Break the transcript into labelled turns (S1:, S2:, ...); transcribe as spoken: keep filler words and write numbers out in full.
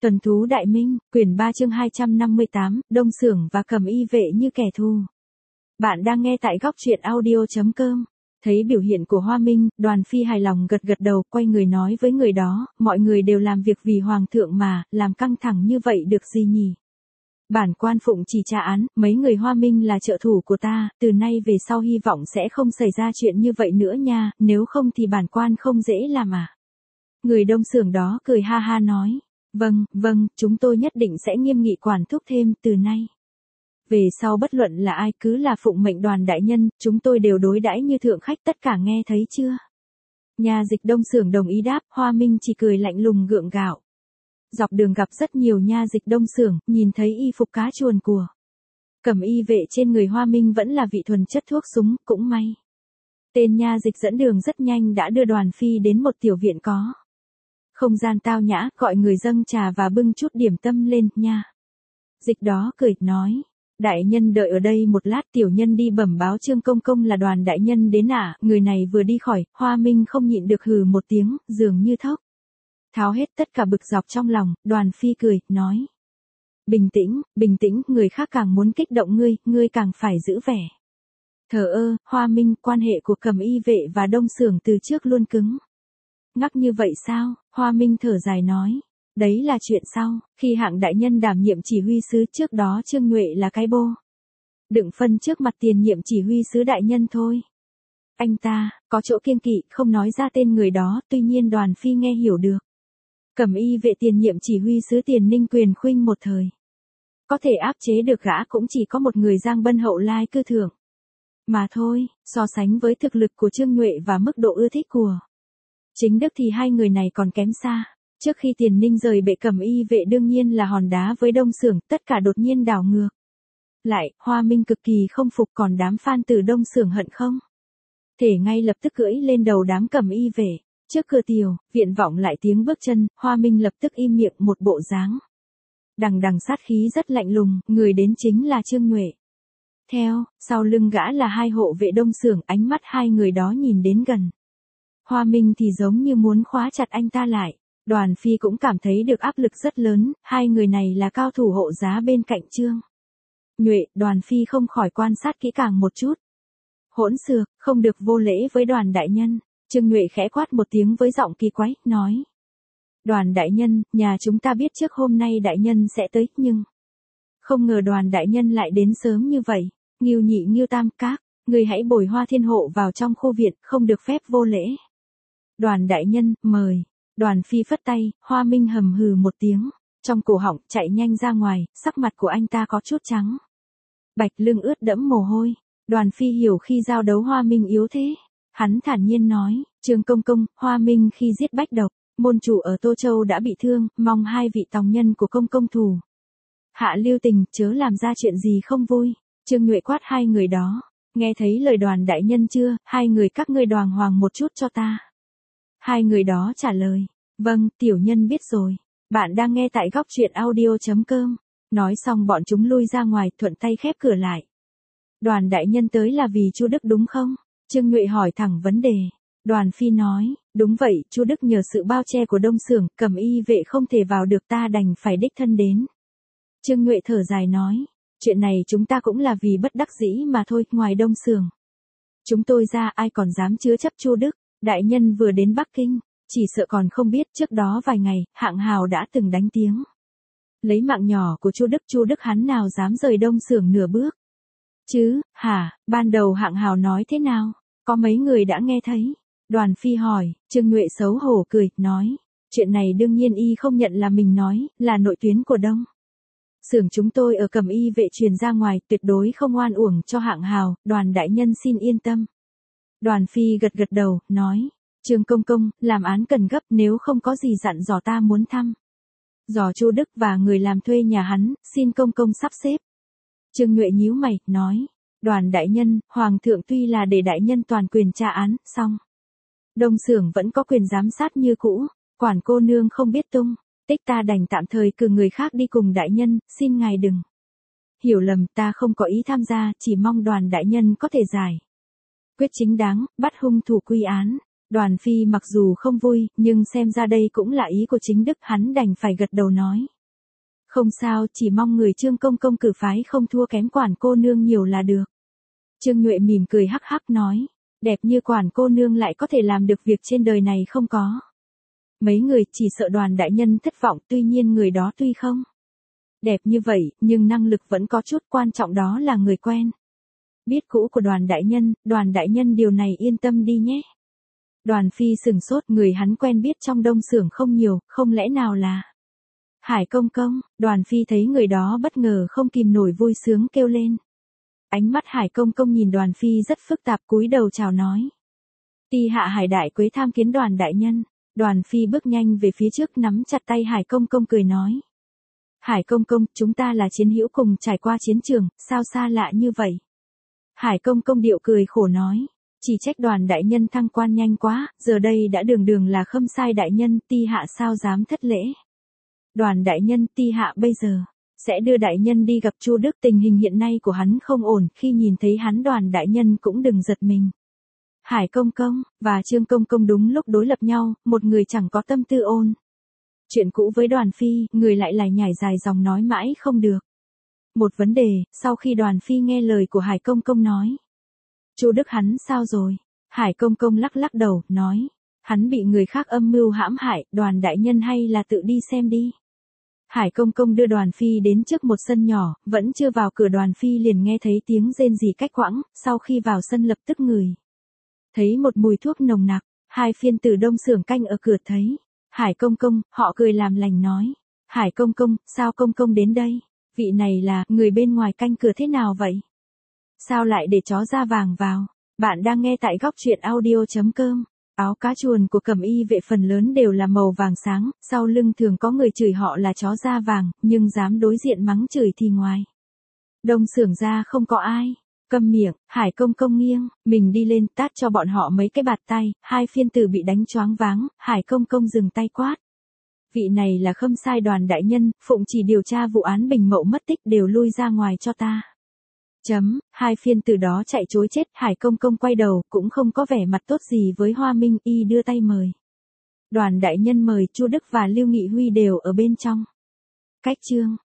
S1: Tuần thú đại minh, quyển ba chương hai trăm năm mươi tám, Đông Xưởng và Cầm Y vệ như kẻ thù. Bạn đang nghe tại góc truyện audio chấm com. Thấy biểu hiện của Hoa Minh, Đoàn Phi hài lòng gật gật đầu, quay người nói với người đó, mọi người đều làm việc vì Hoàng thượng mà, làm căng thẳng như vậy được gì nhỉ? Bản quan phụng chỉ tra án, mấy người Hoa Minh là trợ thủ của ta, từ nay về sau hy vọng sẽ không xảy ra chuyện như vậy nữa nha, nếu không thì bản quan không dễ làm à. Người Đông Xưởng đó cười ha ha nói. Vâng, vâng, chúng tôi nhất định sẽ nghiêm nghị quản thúc thêm từ nay. Về sau bất luận là ai cứ là phụng mệnh Đoàn đại nhân, chúng tôi đều đối đãi như thượng khách, tất cả nghe thấy chưa? Nhà dịch Đông Xưởng đồng ý đáp, Hoa Minh chỉ cười lạnh lùng gượng gạo. Dọc đường gặp rất nhiều nha dịch Đông Xưởng, nhìn thấy y phục cá chuồn của Cầm Y vệ trên người Hoa Minh vẫn là vị thuần chất thuốc súng, cũng may. Tên nha dịch dẫn đường rất nhanh đã đưa Đoàn Phi đến một tiểu viện có không gian tao nhã, gọi người dâng trà và bưng chút điểm tâm lên, nha. Dịch đó cười, nói, đại nhân đợi ở đây một lát, tiểu nhân đi bẩm báo Trương Công Công là Đoàn đại nhân đến ạ. Người này vừa đi khỏi, Hoa Minh không nhịn được hừ một tiếng, dường như thốc tháo hết tất cả bực dọc trong lòng. Đoàn Phi cười, nói, bình tĩnh, bình tĩnh, người khác càng muốn kích động ngươi, ngươi càng phải giữ vẻ thờ ơ. Hoa Minh, quan hệ của Cầm Y vệ và Đông Xưởng từ trước luôn cứng ngắc như vậy sao? Hoa Minh thở dài nói. Đấy là chuyện sau, khi Hạng đại nhân đảm nhiệm chỉ huy sứ, trước đó Trương Nhuệ là cái bô đựng phân trước mặt tiền nhiệm chỉ huy sứ đại nhân thôi. Anh ta có chỗ kiêng kỵ, không nói ra tên người đó, tuy nhiên Đoàn Phi nghe hiểu được. Cầm Y vệ tiền nhiệm chỉ huy sứ Tiền Ninh Quyền Khuynh một thời có thể áp chế được gã cũng chỉ có một người Giang Bân Hậu Lai Cư Thượng mà thôi. So sánh với thực lực của Trương Nhuệ và mức độ ưa thích của Chính Đức thì hai người này còn kém xa. Trước khi Tiền Ninh rời bệ Cầm Y vệ đương nhiên là hòn đá với Đông Xưởng, tất cả đột nhiên đảo ngược lại. Hoa Minh cực kỳ không phục, còn đám fan từ Đông Xưởng hận không thể ngay lập tức cưỡi lên đầu đám Cầm Y vệ. Trước cửa tiểu viện vọng lại tiếng bước chân, Hoa Minh lập tức im miệng, một bộ dáng đằng đằng sát khí rất lạnh lùng. Người đến chính là Trương Nhuệ. Theo sau lưng gã là hai hộ vệ Đông Xưởng, ánh mắt hai người đó nhìn đến gần Hoa Minh thì giống như muốn khóa chặt anh ta lại. Đoàn Phi cũng cảm thấy được áp lực rất lớn, hai người này là cao thủ hộ giá bên cạnh Trương Nhuệ. Đoàn Phi không khỏi quan sát kỹ càng một chút. Hỗn xược, không được vô lễ với Đoàn đại nhân. Trương Nhuệ khẽ quát một tiếng với giọng kỳ quái, nói. Đoàn đại nhân, nhà chúng ta biết trước hôm nay đại nhân sẽ tới, nhưng không ngờ Đoàn đại nhân lại đến sớm như vậy. Ngưu nhị Ngưu tam, các người hãy bồi Hoa Thiên Hộ vào trong khu viện, không được phép vô lễ. Đoàn đại nhân, mời. Đoàn Phi phất tay, Hoa Minh hầm hừ một tiếng, trong cổ họng chạy nhanh ra ngoài, sắc mặt của anh ta có chút trắng bạch, lưng ướt đẫm mồ hôi. Đoàn Phi hiểu khi giao đấu Hoa Minh yếu thế. Hắn thản nhiên nói, Trương Công Công, Hoa Minh khi giết Bách Độc, môn chủ ở Tô Châu đã bị thương, mong hai vị tòng nhân của Công Công thủ hạ lưu tình, chớ làm ra chuyện gì không vui. Trương Nhuệ quát hai người đó, nghe thấy lời Đoàn đại nhân chưa? Hai người các ngươi đoàng hoàng một chút cho ta. Hai người đó trả lời, vâng, tiểu nhân biết rồi. Bạn đang nghe tại góc truyện audio chấm com. Nói xong bọn chúng lui ra ngoài, thuận tay khép cửa lại. Đoàn đại nhân tới là vì Chu Đức đúng không? Trương Nhuệ hỏi thẳng vấn đề. Đoàn Phi nói, đúng vậy, Chu Đức nhờ sự bao che của Đông Xưởng, Cầm Y vệ không thể vào được, ta đành phải đích thân đến. Trương Nhuệ thở dài nói, chuyện này chúng ta cũng là vì bất đắc dĩ mà thôi, ngoài Đông Xưởng chúng tôi ra ai còn dám chứa chấp Chu Đức. Đại nhân vừa đến Bắc Kinh, chỉ sợ còn không biết trước đó vài ngày, Hạng Hào đã từng đánh tiếng lấy mạng nhỏ của Chu Đức. Chu Đức hắn nào dám rời Đông Xưởng nửa bước chứ, hả? Ban đầu Hạng Hào nói thế nào? Có mấy người đã nghe thấy? Đoàn Phi hỏi. Trương Nhuệ xấu hổ cười, nói, chuyện này đương nhiên y không nhận là mình nói, là nội tuyến của Đông Xưởng chúng tôi ở Cầm Y vệ truyền ra ngoài, tuyệt đối không oan uổng cho Hạng Hào. Đoàn đại nhân xin yên tâm. Đoàn Phi gật gật đầu, nói, Trương Công Công, làm án cần gấp, nếu không có gì dặn dò ta muốn thăm dò Chu Đức và người làm thuê nhà hắn, xin Công Công sắp xếp. Trương Nhuệ nhíu mày, nói, Đoàn đại nhân, Hoàng thượng tuy là để đại nhân toàn quyền tra án, song Đông Xưởng vẫn có quyền giám sát như cũ, quản cô nương không biết tung tích, ta đành tạm thời cử người khác đi cùng đại nhân, xin ngài đừng hiểu lầm, ta không có ý tham gia, chỉ mong Đoàn đại nhân có thể giải quyết chính đáng, bắt hung thủ quy án. Đoàn Phi mặc dù không vui, nhưng xem ra đây cũng là ý của Chính Đức, hắn đành phải gật đầu nói. Không sao, chỉ mong người Trương công công cử phái không thua kém quản cô nương nhiều là được. Trương Nhuệ mỉm cười hắc hắc nói, đẹp như quản cô nương lại có thể làm được việc trên đời này không có. Mấy người chỉ sợ Đoàn đại nhân thất vọng, tuy nhiên người đó tuy không đẹp như vậy, nhưng năng lực vẫn có chút, quan trọng đó là người quen. Biết cũ của Đoàn đại nhân, Đoàn đại nhân điều này yên tâm đi nhé. Đoàn Phi sừng sốt, người hắn quen biết trong Đông Xưởng không nhiều, không lẽ nào là Hải công công. Đoàn Phi thấy người đó bất ngờ không kìm nổi vui sướng kêu lên. Ánh mắt Hải công công nhìn Đoàn Phi rất phức tạp, cúi đầu chào nói. Ti hạ Hải đại quế tham kiến Đoàn đại nhân. Đoàn Phi bước nhanh về phía trước nắm chặt tay Hải công công cười nói. Hải công công, chúng ta là chiến hữu cùng trải qua chiến trường, sao xa lạ như vậy? Hải công công điệu cười khổ nói. Chỉ trách Đoàn đại nhân thăng quan nhanh quá, giờ đây đã đường đường là Khâm Sai đại nhân, ti hạ sao dám thất lễ. Đoàn đại nhân, ti hạ bây giờ sẽ đưa đại nhân đi gặp Chu Đức, tình hình hiện nay của hắn không ổn, khi nhìn thấy hắn Đoàn đại nhân cũng đừng giật mình. Hải công công và Trương công công đúng lúc đối lập nhau, một người chẳng có tâm tư ôn chuyện cũ với Đoàn Phi, người lại lải nhải dài dòng nói mãi không được. Một vấn đề, sau khi Đoàn Phi nghe lời của Hải công công nói. Chu Đức hắn sao rồi? Hải công công lắc lắc đầu, nói. Hắn bị người khác âm mưu hãm hại, Đoàn đại nhân hay là tự đi xem đi. Hải công công đưa Đoàn Phi đến trước một sân nhỏ, vẫn chưa vào cửa Đoàn Phi liền nghe thấy tiếng rên rỉ cách quãng, sau khi vào sân lập tức ngửi thấy một mùi thuốc nồng nặc, hai phiên tử Đông Xưởng canh ở cửa thấy. Hải công công, họ cười làm lành nói. Hải công công, sao công công đến đây? Vị này là, người bên ngoài canh cửa thế nào vậy? Sao lại để chó da vàng vào? Bạn đang nghe tại góc truyện audio.com. Áo cá chuồn của Cẩm Y vệ phần lớn đều là màu vàng sáng, sau lưng thường có người chửi họ là chó da vàng, nhưng dám đối diện mắng chửi thì ngoài Đông Xưởng ra không có ai. Câm miệng, Hải công công nghiêng, mình đi lên tát cho bọn họ mấy cái bạt tay, hai phiên tử bị đánh choáng váng, Hải công công dừng tay quát. Vị này là Khâm Sai Đoàn đại nhân, phụng chỉ điều tra vụ án Bình Mậu mất tích, đều lui ra ngoài cho ta. Chấm, hai phiên tử đó chạy trối chết, Hải công công quay đầu, cũng không có vẻ mặt tốt gì với Hoa Minh, y đưa tay mời. Đoàn đại nhân mời, Chu Đức và Lưu Nghị Huy đều ở bên trong. Cách chương